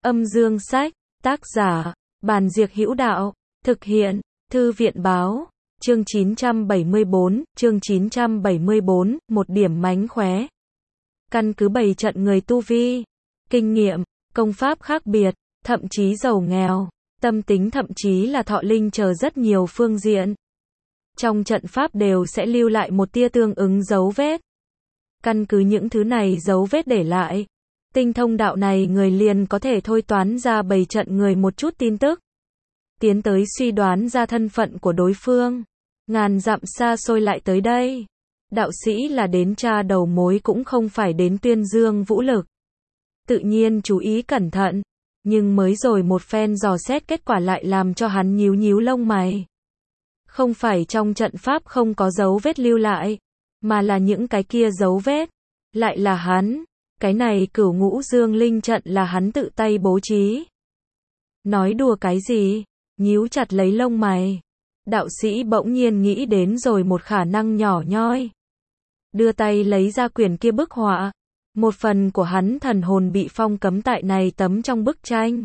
Âm dương sách, tác giả, Bàn Diệc Hữu Đạo, thực hiện, Thư viện báo, chương 974, một điểm mánh khóe. Căn cứ 7 trận người tu vi, kinh nghiệm, công pháp khác biệt, thậm chí giàu nghèo, tâm tính thậm chí là thọ linh chờ rất nhiều phương diện. Trong trận pháp đều sẽ lưu lại một tia tương ứng dấu vết. Căn cứ những thứ này dấu vết để lại, tinh thông đạo này người liền có thể thôi toán ra 7 trận người một chút tin tức. Tiến tới suy đoán ra thân phận của đối phương. Ngàn dặm xa xôi lại tới đây. Đạo sĩ là đến tra đầu mối cũng không phải đến tuyên dương vũ lực. Tự nhiên chú ý cẩn thận. Nhưng mới rồi một phen dò xét kết quả lại làm cho hắn nhíu nhíu lông mày. Không phải trong trận pháp không có dấu vết lưu lại, mà là những cái kia dấu vết lại là hắn. Cái này Cửu Ngũ Dương Linh trận là hắn tự tay bố trí. Nói đùa cái gì? Nhíu chặt lấy lông mày. Đạo sĩ bỗng nhiên nghĩ đến rồi một khả năng nhỏ nhoi. Đưa tay lấy ra quyển kia bức họa. Một phần của hắn thần hồn bị phong cấm tại này tấm trong bức tranh.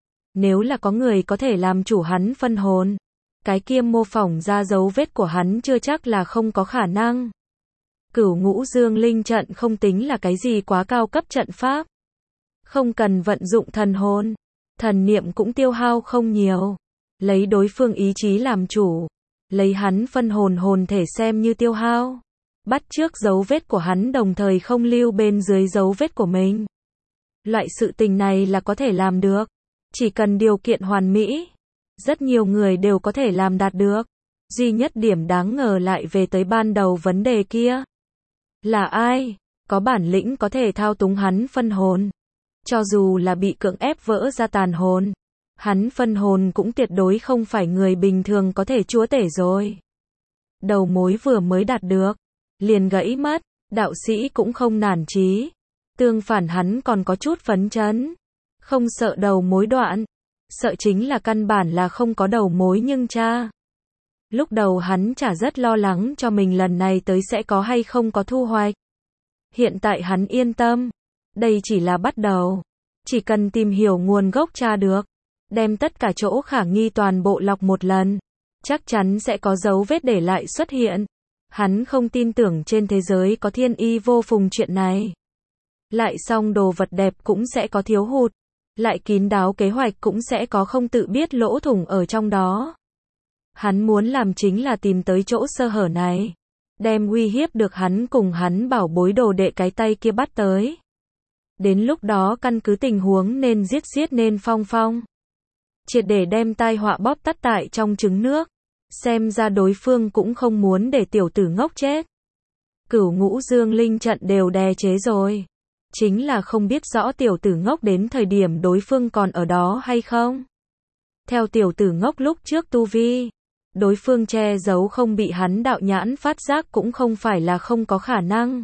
Nếu là có người có thể làm chủ hắn phân hồn, cái kia mô phỏng ra dấu vết của hắn chưa chắc là không có khả năng. Cửu Ngũ Dương Linh trận không tính là cái gì quá cao cấp trận pháp. Không cần vận dụng thần hồn, thần niệm cũng tiêu hao không nhiều. Lấy đối phương ý chí làm chủ, lấy hắn phân hồn hồn thể xem như tiêu hao. Bắt chước dấu vết của hắn đồng thời không lưu bên dưới dấu vết của mình. Loại sự tình này là có thể làm được. Chỉ cần điều kiện hoàn mỹ. Rất nhiều người đều có thể làm đạt được. Duy nhất điểm đáng ngờ lại về tới ban đầu vấn đề kia. Là ai? Có bản lĩnh có thể thao túng hắn phân hồn. Cho dù là bị cưỡng ép vỡ ra tàn hồn. Hắn phân hồn cũng tuyệt đối không phải người bình thường có thể chúa tể rồi. Đầu mối vừa mới đạt được. Liền gãy mất. Đạo sĩ cũng không nản chí. Tương phản hắn còn có chút phấn chấn. Không sợ đầu mối đoạn. Sợ chính là căn bản là không có đầu mối nhưng cha. Lúc đầu hắn chả rất lo lắng cho mình lần này tới sẽ có hay không có thu hoạch. Hiện tại hắn yên tâm. Đây chỉ là bắt đầu. Chỉ cần tìm hiểu nguồn gốc tra được. Đem tất cả chỗ khả nghi toàn bộ lọc một lần. Chắc chắn sẽ có dấu vết để lại xuất hiện. Hắn không tin tưởng trên thế giới có thiên y vô phùng chuyện này. Lại xong đồ vật đẹp cũng sẽ có thiếu hụt. Lại kín đáo kế hoạch cũng sẽ có không tự biết lỗ thủng ở trong đó. Hắn muốn làm chính là tìm tới chỗ sơ hở này. Đem uy hiếp được hắn cùng hắn bảo bối đồ đệ cái tay kia bắt tới. Đến lúc đó căn cứ tình huống nên giết nên phong. Triệt để đem tai họa bóp tắt tại trong trứng nước. Xem ra đối phương cũng không muốn để tiểu tử ngốc chết. Cửu Ngũ Dương Linh trận đều đè chế rồi. Chính là không biết rõ tiểu tử ngốc đến thời điểm đối phương còn ở đó hay không. Theo tiểu tử ngốc lúc trước tu vi, đối phương che giấu không bị hắn đạo nhãn phát giác cũng không phải là không có khả năng.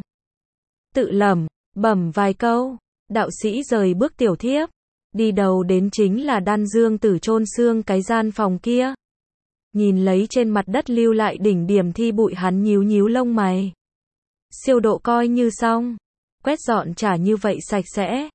Tự lẩm bẩm vài câu, đạo sĩ rời bước tiểu thiếp. Đi đầu đến chính là Đan Dương Tử chôn xương cái gian phòng kia. Nhìn lấy trên mặt đất lưu lại đỉnh điểm thi bụi hắn nhíu nhíu lông mày. Siêu độ coi như xong. Quét dọn trả như vậy sạch sẽ.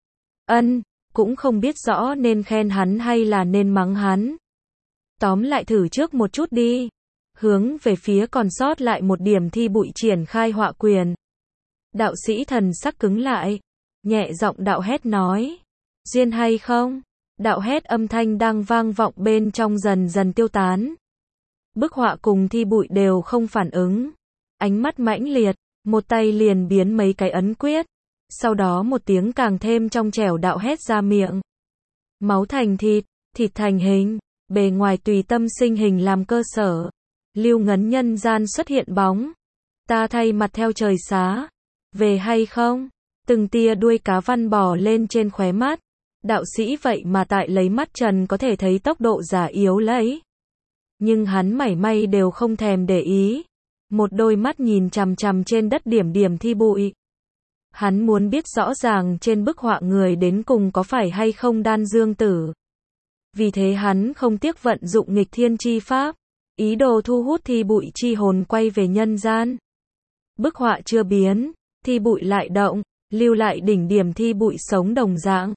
Cũng không biết rõ nên khen hắn hay là nên mắng hắn. Tóm lại thử trước một chút đi. Hướng về phía còn sót lại một điểm thi bụi triển khai họa quyền. Đạo sĩ thần sắc cứng lại. Nhẹ giọng đạo hét nói. Duyên hay không? Đạo hét âm thanh đang vang vọng bên trong dần dần tiêu tán. Bức họa cùng thi bụi đều không phản ứng. Ánh mắt mãnh liệt. Một tay liền biến mấy cái ấn quyết. Sau đó một tiếng càng thêm trong trẻo đạo hét ra miệng. Máu thành thịt, thịt thành hình, bề ngoài tùy tâm sinh hình làm cơ sở. Lưu ngấn nhân gian xuất hiện bóng. Ta thay mặt theo trời xá. Về hay không? Từng tia đuôi cá văn bò lên trên khóe mắt. Đạo sĩ vậy mà tại lấy mắt trần có thể thấy tốc độ giả yếu lấy. Nhưng hắn mảy may đều không thèm để ý. Một đôi mắt nhìn chằm chằm trên đất điểm thi bụi. Hắn muốn biết rõ ràng trên bức họa người đến cùng có phải hay không Đan Dương Tử. Vì thế hắn không tiếc vận dụng nghịch thiên chi pháp. Ý đồ thu hút thi bụi chi hồn quay về nhân gian. Bức họa chưa biến. Thi bụi lại động. Lưu lại đỉnh điểm thi bụi sống đồng dạng.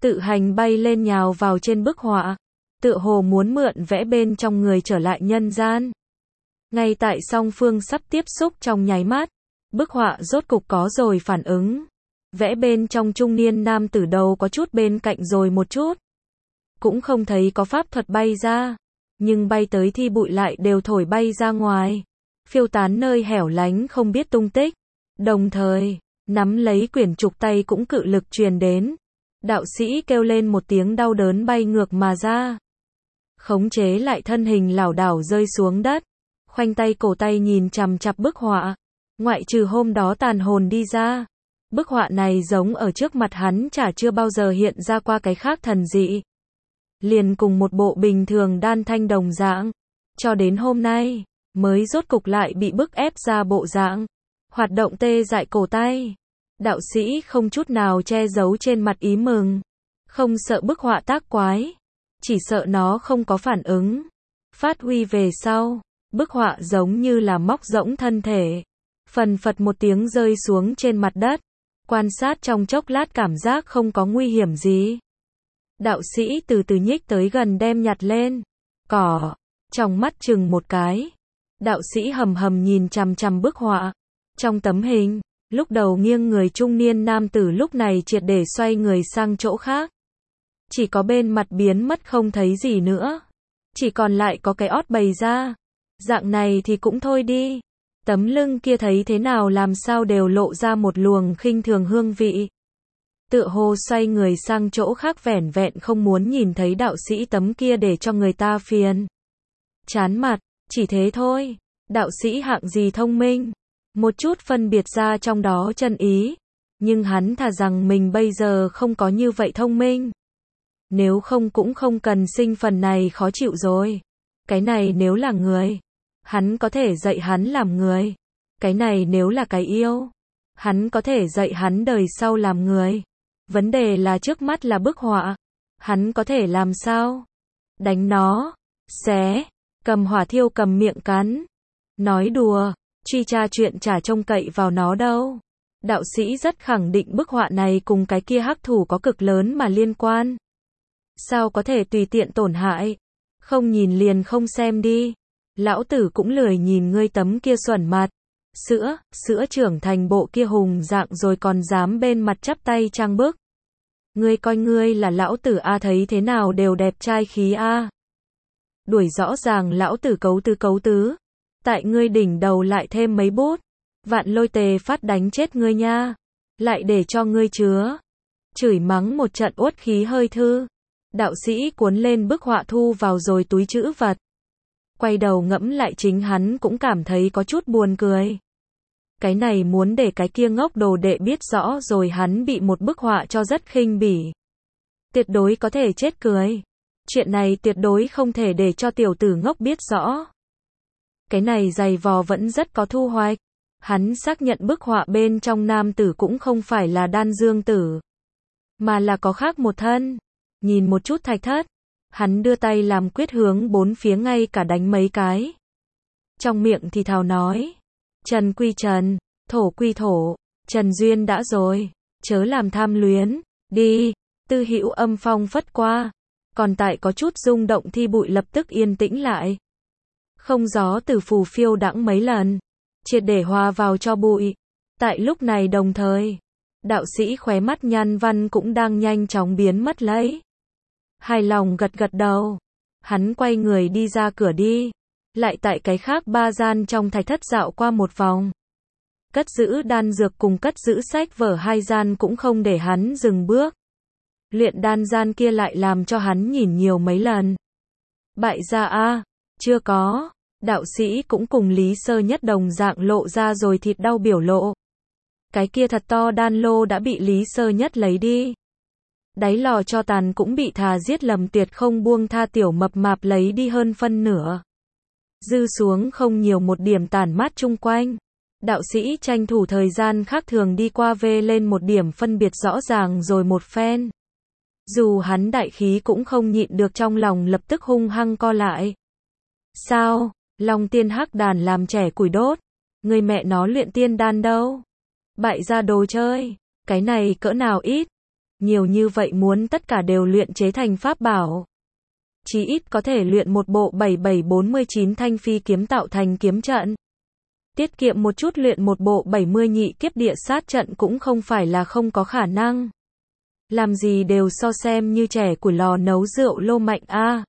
tự hành bay lên nhào vào trên bức họa, tựa hồ muốn mượn vẽ bên trong người trở lại nhân gian. Ngay tại song phương sắp tiếp xúc trong nháy mắt, bức họa rốt cục có rồi phản ứng. Vẽ bên trong trung niên nam tử đầu có chút bên cạnh rồi một chút. Cũng không thấy có pháp thuật bay ra, nhưng bay tới thi bụi lại đều thổi bay ra ngoài, phiêu tán nơi hẻo lánh không biết tung tích. Đồng thời, nắm lấy quyển trục tay cũng cự lực truyền đến. Đạo sĩ kêu lên một tiếng đau đớn bay ngược mà ra. Khống chế lại thân hình lảo đảo rơi xuống đất. Khoanh tay cổ tay nhìn chằm chằm bức họa. Ngoại trừ hôm đó tàn hồn đi ra. Bức họa này giống ở trước mặt hắn chả chưa bao giờ hiện ra qua cái khác thần dị. Liền cùng một bộ bình thường đan thanh đồng dạng. Cho đến hôm nay, mới rốt cục lại bị bức ép ra bộ dạng. Hoạt động tê dại cổ tay. Đạo sĩ không chút nào che giấu trên mặt ý mừng. Không sợ bức họa tác quái. Chỉ sợ nó không có phản ứng. Phát huy về sau, bức họa giống như là móc rỗng thân thể. Phần phật một tiếng rơi xuống trên mặt đất. Quan sát trong chốc lát cảm giác không có nguy hiểm gì. Đạo sĩ từ từ nhích tới gần đem nhặt lên. Cỏ. Trong mắt chừng một cái. Đạo sĩ hầm hầm nhìn chằm chằm bức họa. Trong tấm hình, lúc đầu nghiêng người trung niên nam tử lúc này triệt để xoay người sang chỗ khác. Chỉ có bên mặt biến mất không thấy gì nữa. Chỉ còn lại có cái ót bày ra. Dạng này thì cũng thôi đi. Tấm lưng kia thấy thế nào làm sao đều lộ ra một luồng khinh thường hương vị. Tựa hồ xoay người sang chỗ khác vẻn vẹn không muốn nhìn thấy đạo sĩ tấm kia để cho người ta phiền. Chán mặt, chỉ thế thôi. Đạo sĩ hạng gì thông minh. Một chút phân biệt ra trong đó chân ý. Nhưng hắn thà rằng mình bây giờ không có như vậy thông minh. Nếu không cũng không cần sinh phần này khó chịu rồi. Cái này nếu là người, hắn có thể dạy hắn làm người. Cái này nếu là cái yêu, hắn có thể dạy hắn đời sau làm người. Vấn đề là trước mắt là bức họa. Hắn có thể làm sao? Đánh nó, xé, cầm hỏa thiêu cầm miệng cắn. Nói đùa, truy tra chuyện chả trông cậy vào nó đâu. Đạo sĩ rất khẳng định bức họa này cùng cái kia hắc thủ có cực lớn mà liên quan. Sao có thể tùy tiện tổn hại? Không nhìn liền không xem đi. Lão tử cũng lười nhìn ngươi tấm kia xuẩn mặt. Sữa trưởng thành bộ kia hùng dạng rồi còn dám bên mặt chắp tay trang bức. Ngươi coi ngươi là lão tử a, thấy thế nào đều đẹp trai khí a. Đuổi rõ ràng lão tử cấu tứ. Tại ngươi đỉnh đầu lại thêm mấy bút. Vạn lôi tề phát đánh chết ngươi nha. Lại để cho ngươi chứa. Chửi mắng một trận uất khí hơi thư. Đạo sĩ cuốn lên bức họa thu vào rồi túi trữ vật. Quay đầu ngẫm lại chính hắn cũng cảm thấy có chút buồn cười. Cái này muốn để cái kia ngốc đồ đệ biết rõ rồi hắn bị một bức họa cho rất khinh bỉ. Tuyệt đối có thể chết cười. Chuyện này tuyệt đối không thể để cho tiểu tử ngốc biết rõ. Cái này giày vò vẫn rất có thu hoạch. Hắn xác nhận bức họa bên trong nam tử cũng không phải là đan dương tử. Mà là có khác một thân. Nhìn một chút thạch thất. Hắn đưa tay làm quyết hướng bốn phía ngay cả đánh mấy cái. Trong miệng thì thào nói. Trần quy trần, thổ quy thổ, trần duyên đã rồi, chớ làm tham luyến, đi. Tư Hữu âm phong phất qua. Còn tại có chút rung động thi bụi lập tức yên tĩnh lại. Không gió từ phù phiêu đãng mấy lần. Triệt để hòa vào cho bụi. Tại lúc này đồng thời, đạo sĩ khóe mắt nhăn văn cũng đang nhanh chóng biến mất lấy. Hài lòng gật gật đầu. Hắn quay người đi ra cửa đi. Lại tại cái khác ba gian trong thạch thất dạo qua một vòng. Cất giữ đan dược cùng cất giữ sách vở hai gian cũng không để hắn dừng bước. Luyện đan gian kia lại làm cho hắn nhìn nhiều mấy lần. Bại gia a, chưa có. Đạo sĩ cũng cùng Lý Sơ Nhất đồng dạng lộ ra rồi thịt đau biểu lộ. Cái kia thật to đan lô đã bị Lý Sơ Nhất lấy đi. Đáy lò cho tàn cũng bị thà giết lầm tuyệt không buông tha tiểu mập mạp lấy đi hơn phân nửa. Dư xuống không nhiều một điểm tản mát chung quanh. Đạo sĩ tranh thủ thời gian khác thường đi qua vê lên một điểm phân biệt rõ ràng rồi một phen. Dù hắn đại khí cũng không nhịn được trong lòng lập tức hung hăng co lại. Sao? Long tiên hắc đàn làm trẻ củi đốt. Người mẹ nó luyện tiên đan đâu? Bại gia đồ chơi. Cái này cỡ nào ít? Nhiều như vậy muốn tất cả đều luyện chế thành pháp bảo. Chí ít có thể luyện một bộ 7749 thanh phi kiếm tạo thành kiếm trận. Tiết kiệm một chút luyện một bộ 70 nhị kiếp địa sát trận cũng không phải là không có khả năng. Làm gì đều so xem như trẻ củi lò nấu rượu lô mạnh a.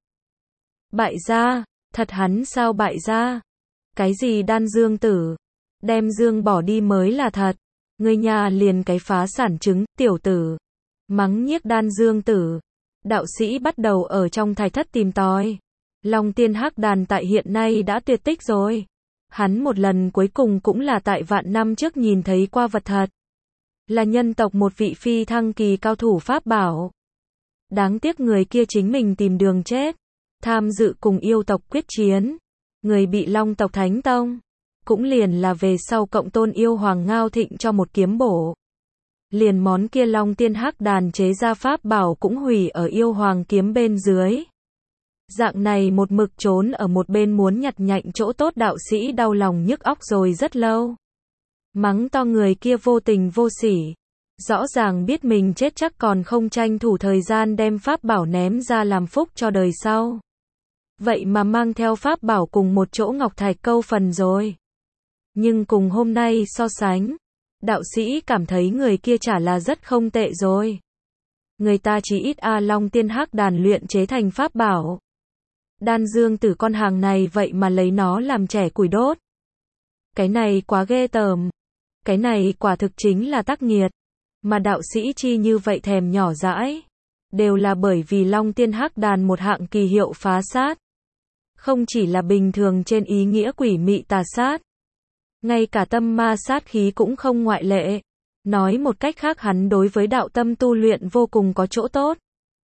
Bại gia, thật hắn sao bại gia? Cái gì đan dương tử? Đem dương bỏ đi mới là thật. Người nhà liền cái phá sản trứng, tiểu tử. Mắng nhiếc đan dương tử. Đạo sĩ bắt đầu ở trong thạch thất tìm tòi. Long tiên hắc đàn tại hiện nay đã tuyệt tích rồi. Hắn một lần cuối cùng cũng là tại vạn năm trước nhìn thấy qua vật thật. Là nhân tộc một vị phi thăng kỳ cao thủ pháp bảo. Đáng tiếc người kia chính mình tìm đường chết. Tham dự cùng yêu tộc quyết chiến. Người bị Long tộc Thánh Tông. Cũng liền là về sau cộng tôn yêu hoàng Ngao Thịnh cho một kiếm bổ. Liền món kia Long tiên hắc đàn chế ra pháp bảo cũng hủy ở yêu hoàng kiếm bên dưới. Dạng này một mực trốn ở một bên muốn nhặt nhạnh chỗ tốt đạo sĩ đau lòng nhức óc rồi rất lâu. Mắng to người kia vô tình vô sỉ. Rõ ràng biết mình chết chắc còn không tranh thủ thời gian đem pháp bảo ném ra làm phúc cho đời sau. Vậy mà mang theo pháp bảo cùng một chỗ ngọc thạch câu phần rồi. Nhưng cùng hôm nay so sánh, đạo sĩ cảm thấy người kia chả là rất không tệ rồi. Người ta chỉ ít Long tiên hắc đàn luyện chế thành pháp bảo. Đan dương tử con hàng này vậy mà lấy nó làm trẻ củi đốt. Cái này quá ghê tởm. Cái này quả thực chính là tắc nghiệt. Mà đạo sĩ chi như vậy thèm nhỏ dãi. Đều là bởi vì Long tiên hắc đàn một hạng kỳ hiệu phá sát. Không chỉ là bình thường trên ý nghĩa quỷ mị tà sát. Ngay cả tâm ma sát khí cũng không ngoại lệ. Nói một cách khác hắn đối với đạo tâm tu luyện vô cùng có chỗ tốt.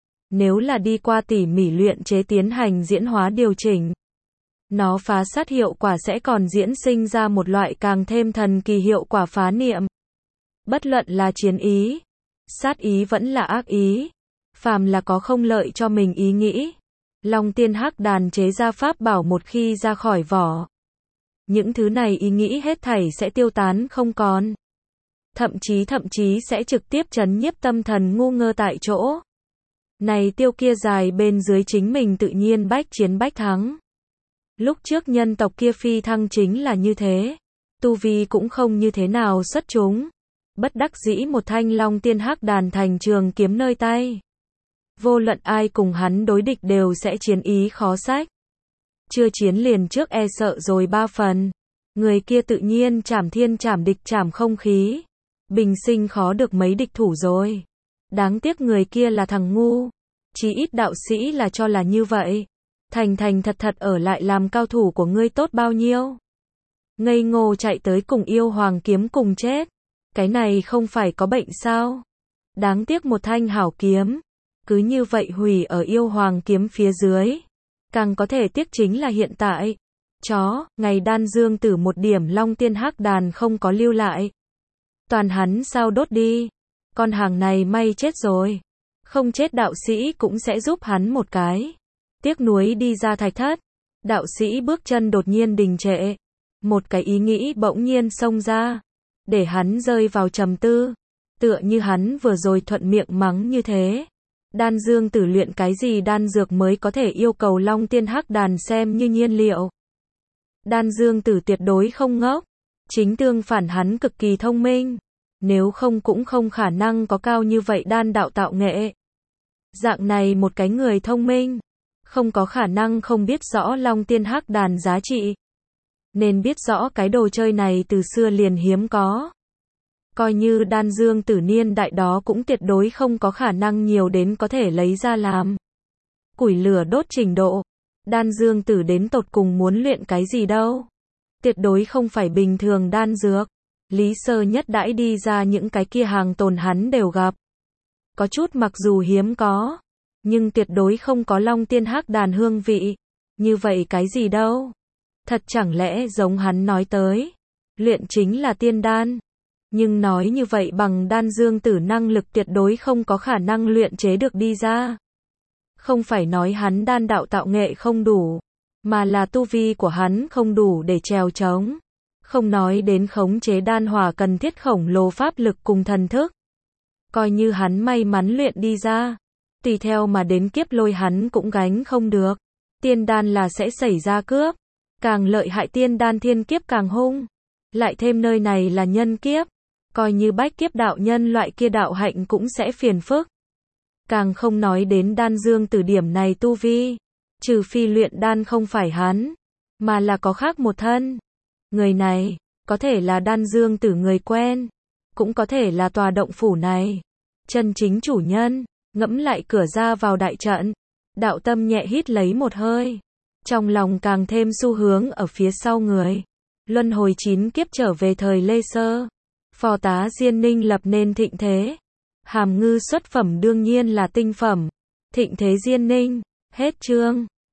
Nếu là đi qua tỉ mỉ luyện chế tiến hành diễn hóa điều chỉnh, nó phá sát hiệu quả sẽ còn diễn sinh ra một loại càng thêm thần kỳ hiệu quả phá niệm. Bất luận là chiến ý, sát ý vẫn là ác ý, phàm là có không lợi cho mình ý nghĩ. Long tiên hắc đàn chế ra pháp bảo một khi ra khỏi vỏ. Những thứ này ý nghĩ hết thảy sẽ tiêu tán không còn. Thậm chí sẽ trực tiếp trấn nhiếp tâm thần ngu ngơ tại chỗ. Này tiêu kia dài bên dưới chính mình tự nhiên bách chiến bách thắng. Lúc trước nhân tộc kia phi thăng chính là như thế. Tu vi cũng không như thế nào xuất chúng. Bất đắc dĩ một thanh long tiên hắc đàn thành trường kiếm nơi tay. Vô luận ai cùng hắn đối địch đều sẽ chiến ý khó sách. Chưa chiến liền trước e sợ rồi 3 phần. Người kia tự nhiên chảm thiên chảm địch chảm không khí. Bình sinh khó được mấy địch thủ rồi. Đáng tiếc người kia là thằng ngu. Chí ít đạo sĩ là cho là như vậy. Thành thật ở lại làm cao thủ của ngươi tốt bao nhiêu. Ngây ngô chạy tới cùng yêu hoàng kiếm cùng chết. Cái này không phải có bệnh sao. Đáng tiếc một thanh hảo kiếm. Cứ như vậy hủy ở yêu hoàng kiếm phía dưới. Càng có thể tiếc chính là hiện tại. Ngày đan dương tử một điểm long tiên hắc đàn không có lưu lại. Toàn hắn sao đốt đi. Con hàng này may chết rồi. Không chết đạo sĩ cũng sẽ giúp hắn một cái. Tiếc nuối đi ra thạch thất. Đạo sĩ bước chân đột nhiên đình trệ. Một cái ý nghĩ bỗng nhiên xông ra. Để hắn rơi vào trầm tư. Tựa như hắn vừa rồi thuận miệng mắng như thế. Đan dương tử luyện cái gì đan dược mới có thể yêu cầu long tiên hắc đàn xem như nhiên liệu. Đan dương tử tuyệt đối không ngốc. Chính tương phản hắn cực kỳ thông minh. Nếu không cũng không khả năng có cao như vậy đan đạo tạo nghệ. Dạng này một cái người thông minh. Không có khả năng không biết rõ long tiên hắc đàn giá trị. Nên biết rõ cái đồ chơi này từ xưa liền hiếm có. Coi như đan dương tử niên đại đó cũng tuyệt đối không có khả năng nhiều đến có thể lấy ra làm. Củi lửa đốt trình độ. Đan dương tử đến tột cùng muốn luyện cái gì đâu. Tuyệt đối không phải bình thường đan dược. Lý Sơ Nhất đãi đi ra những cái kia hàng tồn hắn đều gặp. Có chút mặc dù hiếm có. Nhưng tuyệt đối không có long tiên hắc đàn hương vị. Như vậy cái gì đâu. Thật chẳng lẽ giống hắn nói tới. Luyện chính là tiên đan. Nhưng nói như vậy bằng đan dương tử năng lực tuyệt đối không có khả năng luyện chế được đi ra. Không phải nói hắn đan đạo tạo nghệ không đủ. Mà là tu vi của hắn không đủ để trèo trống. Không nói đến khống chế đan hỏa cần thiết khổng lồ pháp lực cùng thần thức. coi như hắn may mắn luyện đi ra, tùy theo mà đến kiếp lôi hắn cũng gánh không được. Tiên đan là sẽ xảy ra cướp, càng lợi hại tiên đan thiên kiếp càng hung, lại thêm nơi này là nhân kiếp, coi như bách kiếp đạo nhân loại kia đạo hạnh cũng sẽ phiền phức. Càng không nói đến Đan Dương Tử điểm này tu vi, trừ phi luyện đan không phải hắn, mà là có khác một thân. Người này, có thể là Đan Dương Tử người quen, cũng có thể là tòa động phủ này chân chính chủ nhân. Ngẫm lại cửa ra vào đại trận, đạo tâm nhẹ hít lấy một hơi, trong lòng càng thêm xu hướng ở phía sau người. Luân hồi 9 kiếp trở về thời Lê Sơ, phò tá Diên Ninh lập nên thịnh thế. Hàm Ngư xuất phẩm đương nhiên là tinh phẩm. Thịnh thế Diên Ninh, hết chương.